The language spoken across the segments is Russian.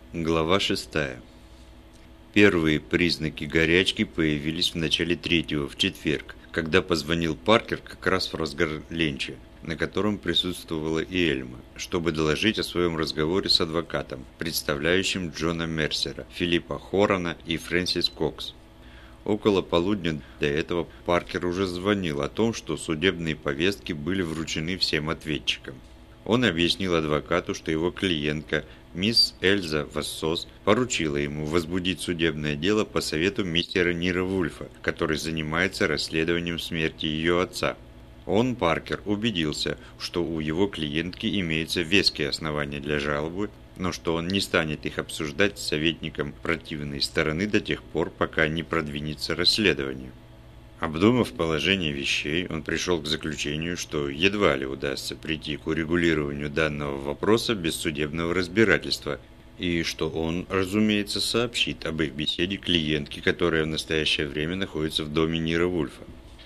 Глава 6. Первые признаки горячки появились в начале третьего, в четверг, когда позвонил Паркер как раз в разгар ленча, на котором присутствовала и Эльма, чтобы доложить о своем разговоре с адвокатом, представляющим Джона Мерсера, Филиппа Хорана и Фрэнсис Кокс. Около полудня до этого Паркер уже звонил о том, что судебные повестки были вручены всем ответчикам. Он объяснил адвокату, что его клиентка, мисс Эльза Вассос, поручила ему возбудить судебное дело по совету мистера Нира Вульфа, который занимается расследованием смерти ее отца. Он, Паркер, убедился, что у его клиентки имеются веские основания для жалобы, но что он не станет их обсуждать с советником противной стороны до тех пор, пока не продвинется расследование. Обдумав положение вещей, он пришел к заключению, что едва ли удастся прийти к урегулированию данного вопроса без судебного разбирательства, и что он, разумеется, сообщит об их беседе клиентке, которая в настоящее время находится в доме Нира Вульфа.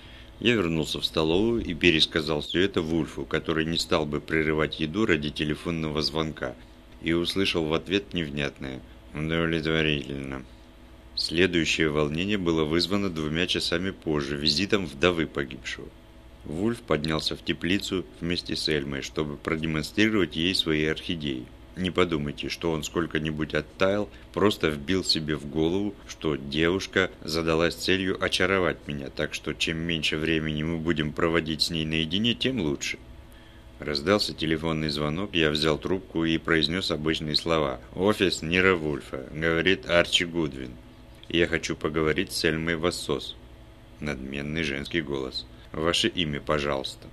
Я вернулся в столовую и пересказал все это Вульфу, который не стал бы прерывать еду ради телефонного звонка, и услышал в ответ невнятное «удовлетворительно». Следующее волнение было вызвано 2 часами позже визитом вдовы погибшего. Вульф поднялся в теплицу вместе с Эльмой, чтобы продемонстрировать ей свои орхидеи. Не подумайте, что он сколько-нибудь оттаял, просто вбил себе в голову, что девушка задалась целью очаровать меня, так что чем меньше времени мы будем проводить с ней наедине, тем лучше. Раздался телефонный звонок, я взял трубку и произнес обычные слова. «Офис Нира Вульфа», — говорит Арчи Гудвин. «Я хочу поговорить с Эльмой Вассос». Надменный женский голос. «Ваше имя, пожалуйста».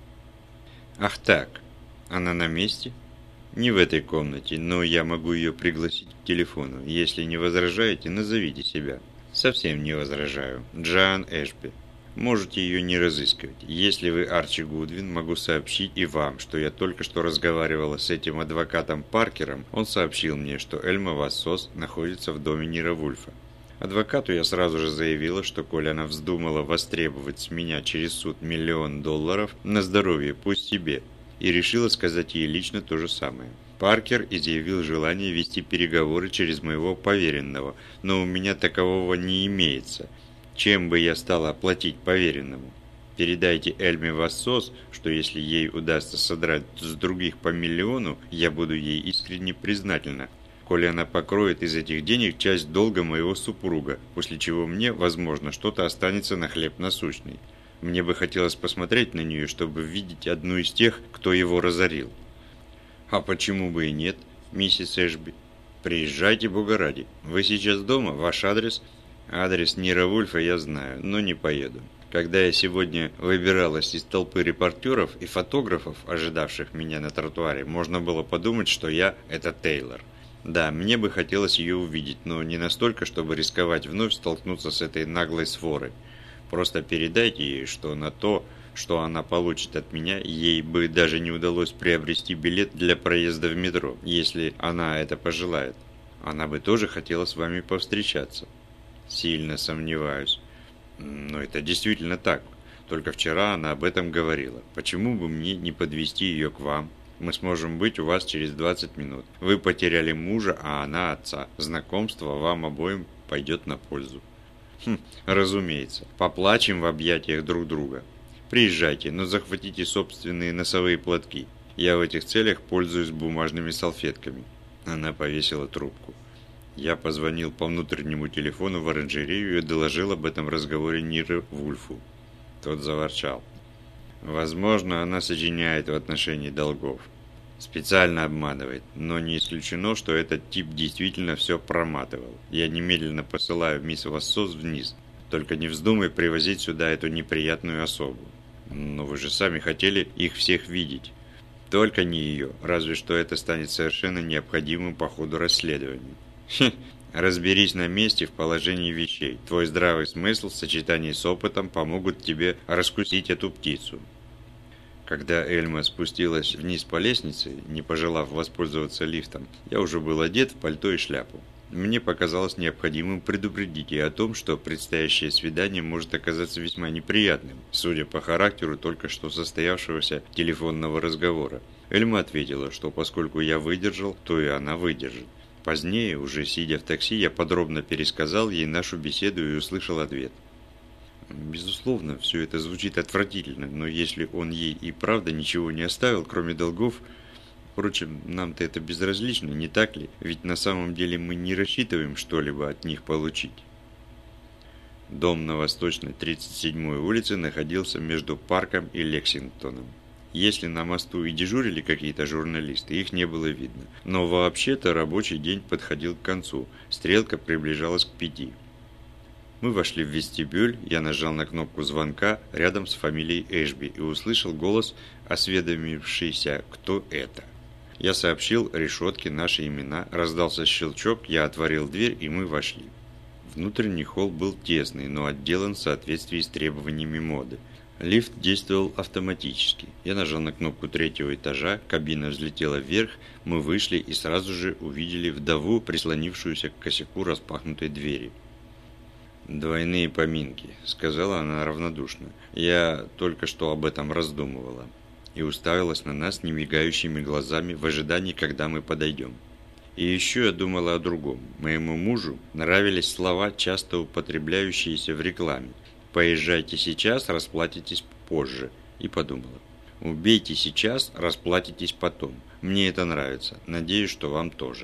«Ах так, она на месте?» «Не в этой комнате, но я могу ее пригласить к телефону. Если не возражаете, назовите себя». «Совсем не возражаю. Джоан Эшби. Можете ее не разыскивать. Если вы Арчи Гудвин, могу сообщить и вам, что я только что разговаривала с этим адвокатом Паркером. Он сообщил мне, что Эльма Вассос находится в доме Нира Вульфа. Адвокату я сразу же заявила, что коли она вздумала востребовать с меня через суд $1 миллион, на здоровье, пусть себе, и решила сказать ей лично то же самое. Паркер изъявил желание вести переговоры через моего поверенного, но у меня такового не имеется. Чем бы я стала платить поверенному? Передайте Эльме Вассос, что если ей удастся содрать с других по $1 миллиону, я буду ей искренне признательна, коли она покроет из этих денег часть долга моего супруга, после чего мне, возможно, что-то останется на хлеб насущный. Мне бы хотелось посмотреть на нее, чтобы видеть одну из тех, кто его разорил». «А почему бы и нет, миссис Эшби? Приезжайте, бога ради. Вы сейчас дома? Ваш адрес?» «Адрес Нира Вульфа я знаю, но не поеду. Когда я сегодня выбиралась из толпы репортеров и фотографов, ожидавших меня на тротуаре, можно было подумать, что я – это Тейлор. Да, мне бы хотелось ее увидеть, но не настолько, чтобы рисковать вновь столкнуться с этой наглой сворой. Просто передайте ей, что на то, что она получит от меня, ей бы даже не удалось приобрести билет для проезда в метро, если она это пожелает. Она бы тоже хотела с вами повстречаться». «Сильно сомневаюсь». «Но это действительно так. Только вчера она об этом говорила. Почему бы мне не подвезти ее к вам? Мы сможем быть у вас через 20 минут. Вы потеряли мужа, а она отца. Знакомство вам обоим пойдет на пользу». «Разумеется. Поплачем в объятиях друг друга. Приезжайте, но захватите собственные носовые платки. Я в этих целях пользуюсь бумажными салфетками». Она повесила трубку. Я позвонил по внутреннему телефону в оранжерею и доложил об этом разговоре Ниру Вульфу. Тот заворчал. «Возможно, она сочиняет в отношении долгов. Специально обманывает, но не исключено, что этот тип действительно все проматывал. Я немедленно посылаю мисс Вассос вниз. Только не вздумай привозить сюда эту неприятную особу. Но вы же сами хотели их всех видеть. Только не ее, разве что это станет совершенно необходимым по ходу расследования. Разберись на месте в положении вещей. Твой здравый смысл в сочетании с опытом помогут тебе раскусить эту птицу». Когда Эльма спустилась вниз по лестнице, не пожелав воспользоваться лифтом, я уже был одет в пальто и шляпу. Мне показалось необходимым предупредить ее о том, что предстоящее свидание может оказаться весьма неприятным, судя по характеру только что состоявшегося телефонного разговора. Эльма ответила, что поскольку я выдержал, то и она выдержит. Позднее, уже сидя в такси, я подробно пересказал ей нашу беседу и услышал ответ. Безусловно, все это звучит отвратительно, но если он ей и правда ничего не оставил, кроме долгов, впрочем, нам-то это безразлично, не так ли? Ведь на самом деле мы не рассчитываем что-либо от них получить. Дом на Восточной 37-й улице находился между Парком и Лексингтоном. Если на мосту и дежурили какие-то журналисты, их не было видно. Но вообще-то рабочий день подходил к концу, стрелка приближалась к 5. Мы вошли в вестибюль, я нажал на кнопку звонка рядом с фамилией Эшби и услышал голос, осведомившийся, кто это. Я сообщил решетке наши имена, раздался щелчок, я отворил дверь и мы вошли. Внутренний холл был тесный, но отделан в соответствии с требованиями моды. Лифт действовал автоматически. Я нажал на кнопку 3-го этажа, кабина взлетела вверх, мы вышли и сразу же увидели вдову, прислонившуюся к косяку распахнутой двери. «Двойные поминки», — сказала она равнодушно. «Я только что об этом раздумывала». И уставилась на нас немигающими глазами в ожидании, когда мы подойдем. И еще я думала о другом. Моему мужу нравились слова, часто употребляющиеся в рекламе. «Поезжайте сейчас, расплатитесь позже». И подумала. «Убейте сейчас, расплатитесь потом». Мне это нравится. Надеюсь, что вам тоже.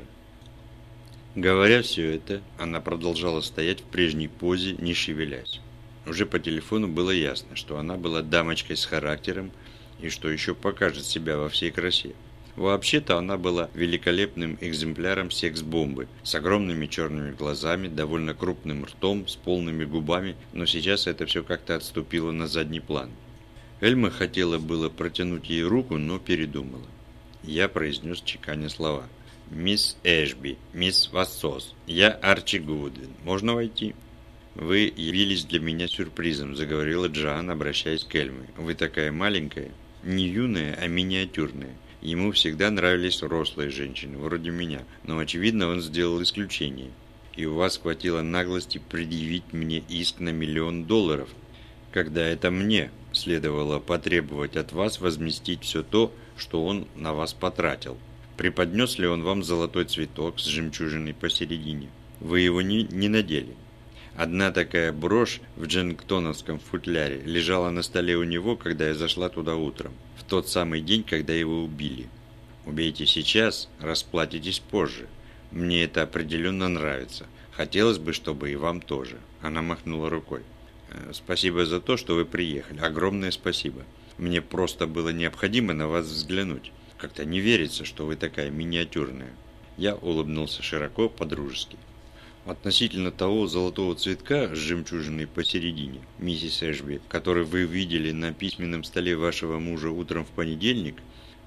Говоря все это, она продолжала стоять в прежней позе, не шевелясь. Уже по телефону было ясно, что она была дамочкой с характером и что еще покажет себя во всей красе. Вообще-то она была великолепным экземпляром секс-бомбы, с огромными черными глазами, довольно крупным ртом, с полными губами, но сейчас это все как-то отступило на задний план. Эльма хотела было протянуть ей руку, но передумала. Я произнес чеканя слова. «Мисс Эшби, мисс Вассос, я Арчи Гудвин. Можно войти?» «Вы явились для меня сюрпризом», — заговорила Джоан, обращаясь к Эльме. «Вы такая маленькая, не юная, а миниатюрная. Ему всегда нравились рослые женщины, вроде меня, но, очевидно, он сделал исключение. И у вас хватило наглости предъявить мне иск на $1 миллион, когда это мне следовало потребовать от вас возместить все то, что он на вас потратил. Преподнес ли он вам золотой цветок с жемчужиной посередине? Вы его не надели. Одна такая брошь в дженктоновском футляре лежала на столе у него, когда я зашла туда утром, в тот самый день, когда его убили. Убейте сейчас, расплатитесь позже. Мне это определенно нравится. Хотелось бы, чтобы и вам тоже». Она махнула рукой. «Спасибо за то, что вы приехали. Огромное спасибо. Мне просто было необходимо на вас взглянуть. Как-то не верится, что вы такая миниатюрная». Я улыбнулся широко, по-дружески. «Относительно того золотого цветка с жемчужиной посередине, миссис Эшби, который вы видели на письменном столе вашего мужа утром в понедельник,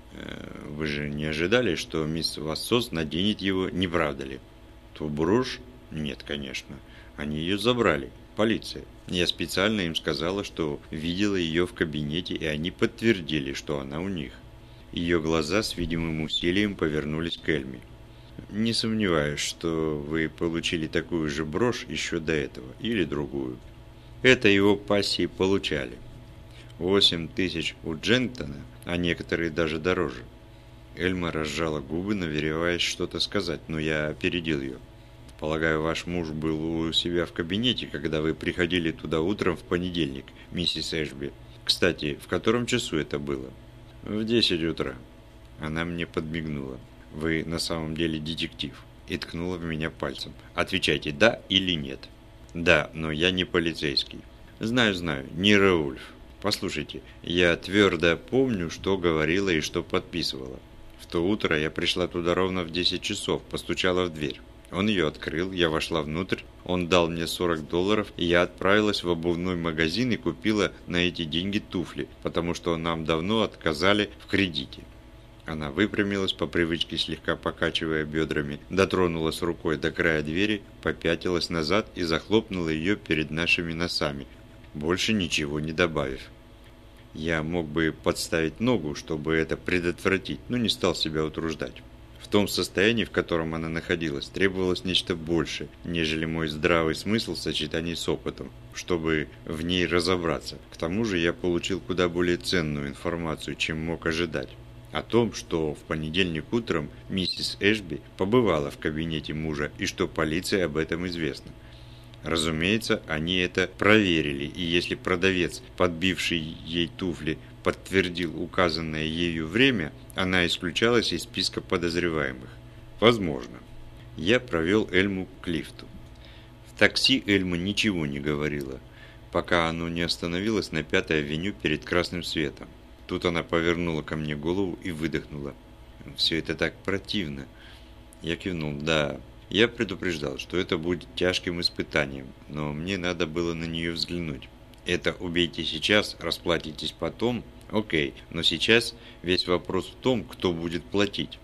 вы же не ожидали, что мисс Вассос наденет его, не правда ли?» «Ту брошь? Нет, конечно. Они ее забрали. Полиция. Я специально им сказала, что видела ее в кабинете, и они подтвердили, что она у них». Ее глаза с видимым усилием повернулись к Эльме. «Не сомневаюсь, что вы получили такую же брошь еще до этого, или другую. Это его пассии получали. 8000 у Дженктона, а некоторые даже дороже». Эльма разжала губы, намереваясь что-то сказать, но я опередил ее. «Полагаю, ваш муж был у себя в кабинете, когда вы приходили туда утром в понедельник, миссис Эшби. Кстати, в котором часу это было?» «В 10 утра». Она мне подмигнула. «Вы на самом деле детектив?» И ткнула в меня пальцем. «Отвечайте, да или нет?» «Да, но я не полицейский». «Знаю, не Раульф. Послушайте, я твердо помню, что говорила и что подписывала. В то утро я пришла туда ровно в 10 часов, постучала в дверь. Он ее открыл, я вошла внутрь, он дал мне $40, и я отправилась в обувной магазин и купила на эти деньги туфли, потому что нам давно отказали в кредите». Она выпрямилась по привычке, слегка покачивая бедрами, дотронулась рукой до края двери, попятилась назад и захлопнула ее перед нашими носами, больше ничего не добавив. Я мог бы подставить ногу, чтобы это предотвратить, но не стал себя утруждать. В том состоянии, в котором она находилась, требовалось нечто большее, нежели мой здравый смысл в сочетании с опытом, чтобы в ней разобраться. К тому же я получил куда более ценную информацию, чем мог ожидать. О том, что в понедельник утром миссис Эшби побывала в кабинете мужа и что полиции об этом известно. Разумеется, они это проверили, и если продавец, подбивший ей туфли, подтвердил указанное ею время, она исключалась из списка подозреваемых. Возможно. Я провел Эльму к лифту. В такси Эльма ничего не говорила, пока оно не остановилось на 5-й авеню перед красным светом. Тут она повернула ко мне голову и выдохнула. «Все это так противно». Я кивнул. «Да». Я предупреждал, что это будет тяжким испытанием, но мне надо было на нее взглянуть. Это убейте сейчас, расплатитесь потом. Окей, но сейчас весь вопрос в том, кто будет платить.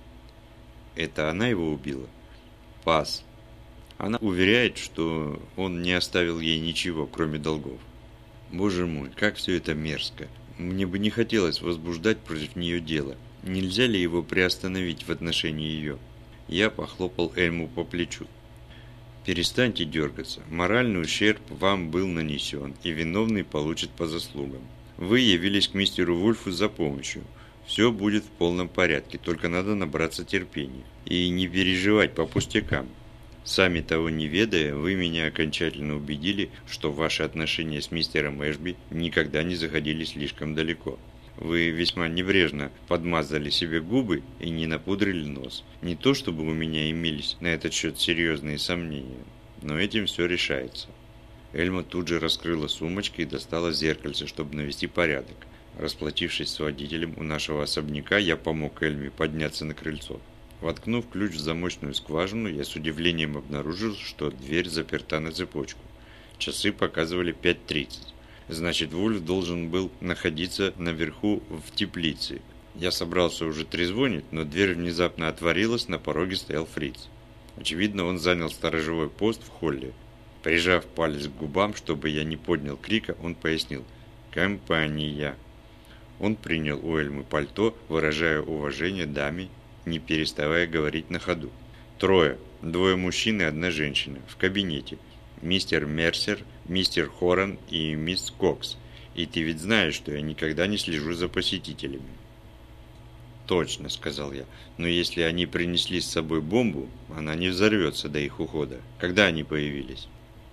Это она его убила? Пас. Она уверяет, что он не оставил ей ничего, кроме долгов. Боже мой, как все это мерзко. Мне бы не хотелось возбуждать против нее дело. Нельзя ли его приостановить в отношении ее? Я похлопал Эльму по плечу. Перестаньте дергаться. Моральный ущерб вам был нанесен, и виновный получит по заслугам. Вы явились к мистеру Вульфу за помощью. Все будет в полном порядке, только надо набраться терпения. И не переживать по пустякам. Сами того не ведая, вы меня окончательно убедили, что ваши отношения с мистером Эшби никогда не заходили слишком далеко. Вы весьма небрежно подмазали себе губы и не напудрили нос. Не то чтобы у меня имелись на этот счет серьезные сомнения, но этим все решается. Эльма тут же раскрыла сумочки и достала зеркальце, чтобы навести порядок. Расплатившись с водителем у нашего особняка, я помог Эльме подняться на крыльцо. Воткнув ключ в замочную скважину, я с удивлением обнаружил, что дверь заперта на цепочку. Часы показывали 5:30. Значит, Вульф должен был находиться наверху в теплице. Я собрался уже трезвонить, но дверь внезапно отворилась, на пороге стоял Фриц. Очевидно, он занял сторожевой пост в холле. Прижав палец к губам, чтобы я не поднял крика, он пояснил: «Компания». Он принял у Эльмы пальто, выражая уважение даме, не переставая говорить на ходу. «Трое. 2 мужчин и 1 женщина. В кабинете. Мистер Мерсер, мистер Хоран и мисс Кокс. И ты ведь знаешь, что я никогда не слежу за посетителями». «Точно», — сказал я. «Но если они принесли с собой бомбу, она не взорвется до их ухода. Когда они появились?»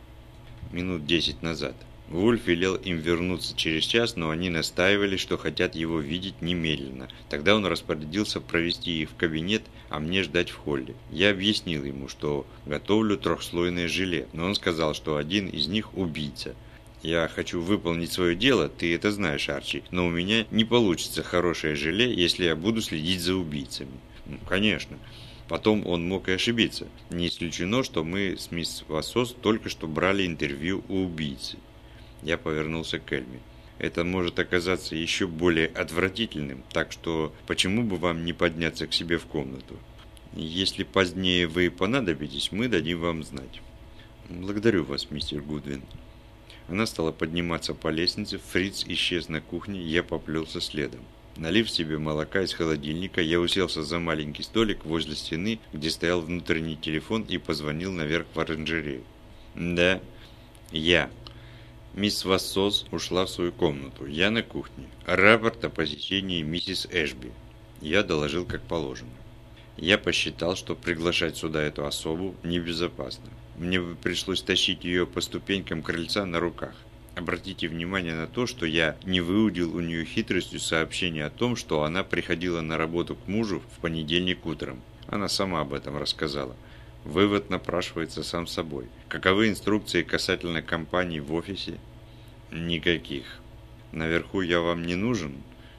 «Минут 10 назад. Вульф велел им вернуться через час, но они настаивали, что хотят его видеть немедленно. Тогда он распорядился провести их в кабинет, а мне ждать в холле. Я объяснил ему, что готовлю 3-слойное желе, но он сказал, что один из них убийца. Я хочу выполнить свое дело, ты это знаешь, Арчи, но у меня не получится хорошее желе, если я буду следить за убийцами. Ну, конечно. Потом он мог и ошибиться. Не исключено, что мы с мисс Вассос только что брали интервью у убийцы. Я повернулся к Эльме. Это может оказаться еще более отвратительным, так что почему бы вам не подняться к себе в комнату? Если позднее вы понадобитесь, мы дадим вам знать. Благодарю вас, мистер Гудвин. Она стала подниматься по лестнице, Фриц исчез на кухне, я поплелся следом. Налив себе молока из холодильника, я уселся за маленький столик возле стены, где стоял внутренний телефон, и позвонил наверх в оранжерею. Да, я. Мисс Вассос ушла в свою комнату. Я на кухне. Рапорт о посещении миссис Эшби. Я доложил как положено. Я посчитал, что приглашать сюда эту особу небезопасно. Мне бы пришлось тащить ее по ступенькам крыльца на руках. Обратите внимание на то, что я не выудил у нее хитростью сообщение о том, что она приходила на работу к мужу в понедельник утром. Она сама об этом рассказала. Вывод напрашивается сам собой. Каковы инструкции касательно компаний в офисе? Никаких. Наверху я вам не нужен?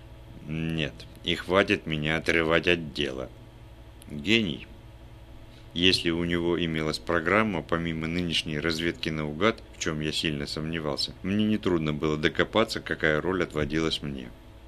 Нет. И хватит меня отрывать от дела. Гений. Если у него имелась программа, помимо нынешней разведки наугад, в чем я сильно сомневался, мне нетрудно было докопаться, какая роль отводилась мне.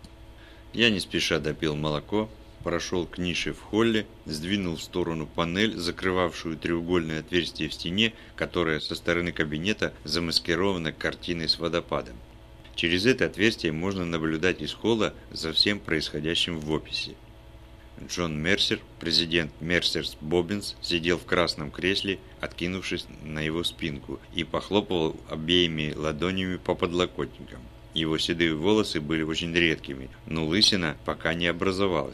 Я не спеша допил молоко, прошел к нише в холле, сдвинул в сторону панель, закрывавшую треугольное отверстие в стене, которое со стороны кабинета замаскировано картиной с водопадом. Через это отверстие можно наблюдать из холла за всем происходящим в офисе. Джон Мерсер, президент Мерсерс Боббинс, сидел в красном кресле, откинувшись на его спинку, и похлопывал обеими ладонями по подлокотникам. Его седые волосы были очень редкими, но лысина пока не образовалась.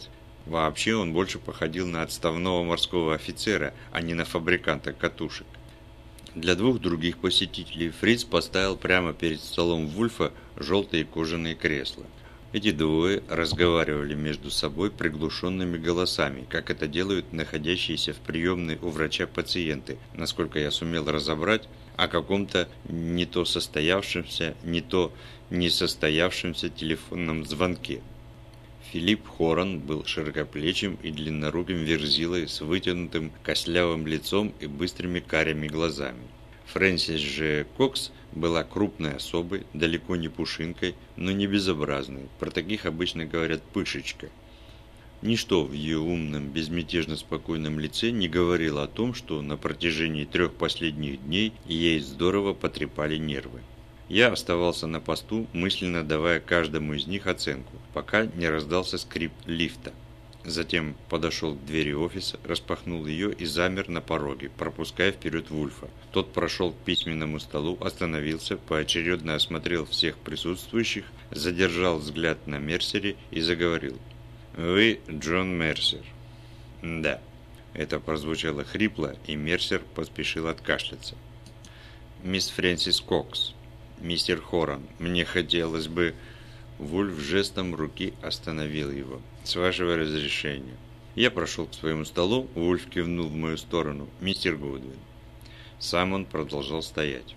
Вообще он больше походил на отставного морского офицера, а не на фабриканта катушек. Для двух других посетителей Фриц поставил прямо перед столом Вульфа желтые кожаные кресла. Эти двое разговаривали между собой приглушенными голосами, как это делают находящиеся в приемной у врача пациенты, насколько я сумел разобрать, о каком-то не то состоявшемся, не то несостоявшемся телефонном звонке. Филипп Хоран был широкоплечим и длинноруким верзилой с вытянутым костлявым лицом и быстрыми карими глазами. Фрэнсис же Кокс была крупной особой, далеко не пушинкой, но не безобразной. Про таких обычно говорят «пышечка». Ничто в ее умном, безмятежно спокойном лице не говорило о том, что на протяжении 3 последних дней ей здорово потрепали нервы. Я оставался на посту, мысленно давая каждому из них оценку, пока не раздался скрип лифта. Затем подошел к двери офиса, распахнул ее и замер на пороге, пропуская вперед Вульфа. Тот прошел к письменному столу, остановился, поочередно осмотрел всех присутствующих, задержал взгляд на Мерсере и заговорил. «Вы Джон Мерсер?» «Да». Это прозвучало хрипло, и Мерсер поспешил откашляться. «Мисс Фрэнсис Кокс. Мистер Хоран, мне хотелось бы...» Вульф жестом руки остановил его. «С вашего разрешения». Я прошел к своему столу, Вульф кивнул в мою сторону. «Мистер Гудвин». Сам он продолжал стоять.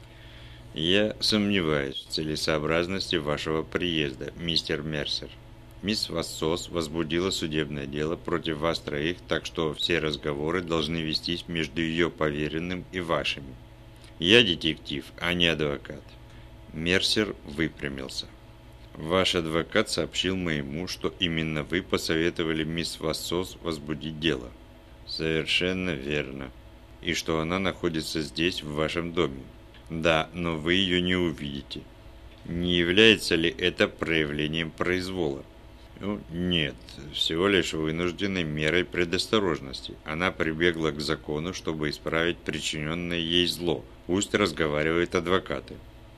«Я сомневаюсь в целесообразности вашего приезда, мистер Мерсер. Мисс Вассос возбудила судебное дело против вас троих, так что все разговоры должны вестись между ее поверенным и вашими. Я детектив, а не адвокат». Мерсер выпрямился. «Ваш адвокат сообщил моему, что именно вы посоветовали мисс Вассос возбудить дело». «Совершенно верно. И что она находится здесь, в вашем доме». «Да, но вы ее не увидите». «Не является ли это проявлением произвола?» «Ну, нет, всего лишь вынужденной мерой предосторожности. Она прибегла к закону, чтобы исправить причиненное ей зло. Пусть разговаривают адвокаты».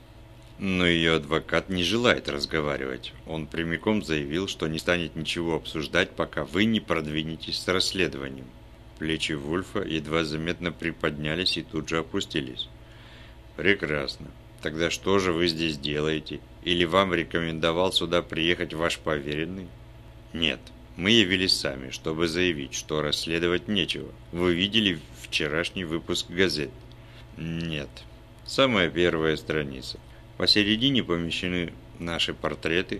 Но ее адвокат не желает разговаривать. Он прямиком заявил, что не станет ничего обсуждать, пока вы не продвинетесь с расследованием. Плечи Вульфа едва заметно приподнялись и тут же опустились. «Прекрасно. Тогда что же вы здесь делаете? Или вам рекомендовал сюда приехать ваш поверенный?» «Нет. Мы явились сами, чтобы заявить, что расследовать нечего. Вы видели вчерашний выпуск газет?» «Нет. Самая первая страница. Посередине помещены наши портреты,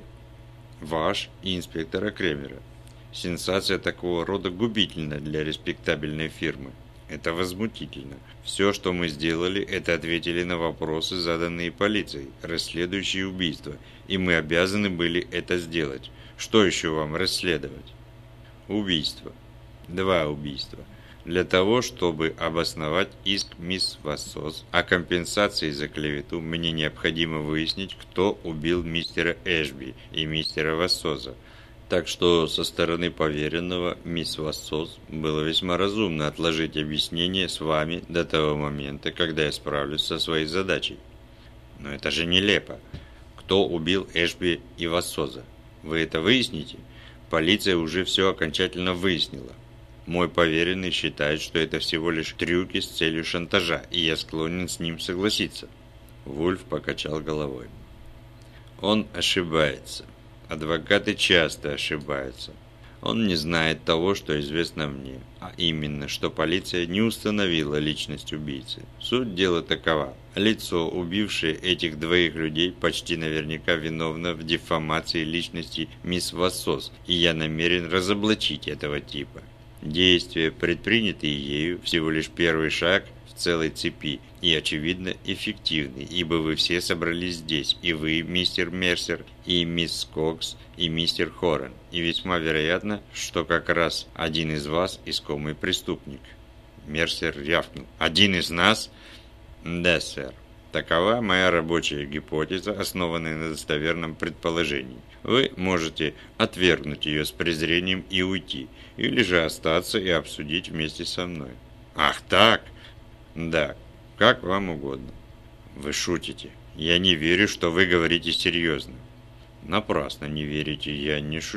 ваш и инспектора Кремера. Сенсация такого рода губительна для респектабельной фирмы. Это возмутительно. Все, что мы сделали, это ответили на вопросы, заданные полицией, расследующей убийство, и мы обязаны были это сделать. Что еще вам расследовать?» «Убийство. 2 убийства. Для того, чтобы обосновать иск мисс Вассос о компенсации за клевету, мне необходимо выяснить, кто убил мистера Эшби и мистера Вассоза. Так что со стороны поверенного мисс Вассос было весьма разумно отложить объяснение с вами до того момента, когда я справлюсь со своей задачей». «Но это же нелепо. Кто убил Эшби и Вассоза? Вы это выясните? Полиция уже все окончательно выяснила. Мой поверенный считает, что это всего лишь трюки с целью шантажа, и я склонен с ним согласиться». Вульф покачал головой. «Он ошибается. Адвокаты часто ошибаются. Он не знает того, что известно мне, а именно, что полиция не установила личность убийцы. Суть дела такова. Лицо, убившее этих 2 людей, почти наверняка виновно в дефамации личности мисс Вассос, и я намерен разоблачить этого типа. Действия, предпринятые ею, всего лишь первый шаг в целой цепи и, очевидно, эффективны, ибо вы все собрались здесь, и вы, мистер Мерсер, и мисс Кокс, и мистер Хоран, и весьма вероятно, что как раз один из вас искомый преступник». Мерсер рявкнул. «Один из нас?» «Да, сэр. Такова моя рабочая гипотеза, основанная на достоверном предположении. Вы можете отвергнуть ее с презрением и уйти, или же остаться и обсудить вместе со мной». «Ах так?» «Да, как вам угодно». «Вы шутите. Я не верю, что вы говорите серьезно». «Напрасно не верите, я не шучу.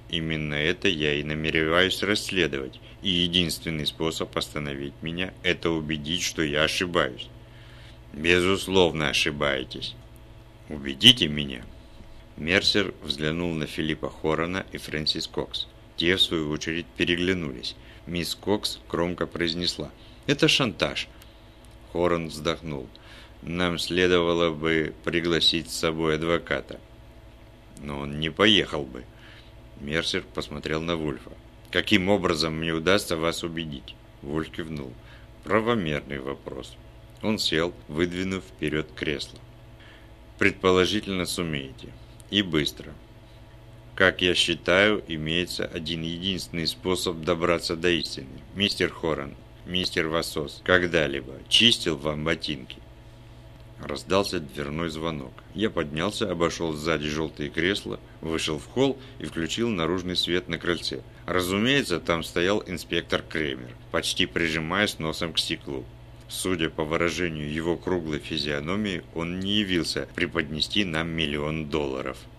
Именно это я и намереваюсь расследовать. И единственный способ остановить меня – это убедить, что я ошибаюсь. Безусловно, ошибаетесь. Убедите меня. Мерсер взглянул на Филиппа Хорана и Фрэнсис Кокс. Те, в свою очередь, переглянулись. Мисс Кокс громко произнесла: «Это шантаж». Хоран вздохнул. «Нам следовало бы пригласить с собой адвоката». «Но он не поехал бы». Мерсер посмотрел на Вульфа. «Каким образом мне удастся вас убедить?» Вульф кивнул. «Правомерный вопрос». Он сел, выдвинув вперед кресло. «Предположительно сумеете. И быстро. Как я считаю, имеется один единственный способ добраться до истины. Мистер Хоран, мистер Вассос, когда-либо чистил вам ботинки?» Раздался дверной звонок. Я поднялся, обошел сзади желтые кресла, вышел в холл и включил наружный свет на крыльце. Разумеется, там стоял инспектор Кремер, почти прижимаясь носом к стеклу. Судя по выражению его круглой физиономии, он не явился преподнести нам $1 000 000.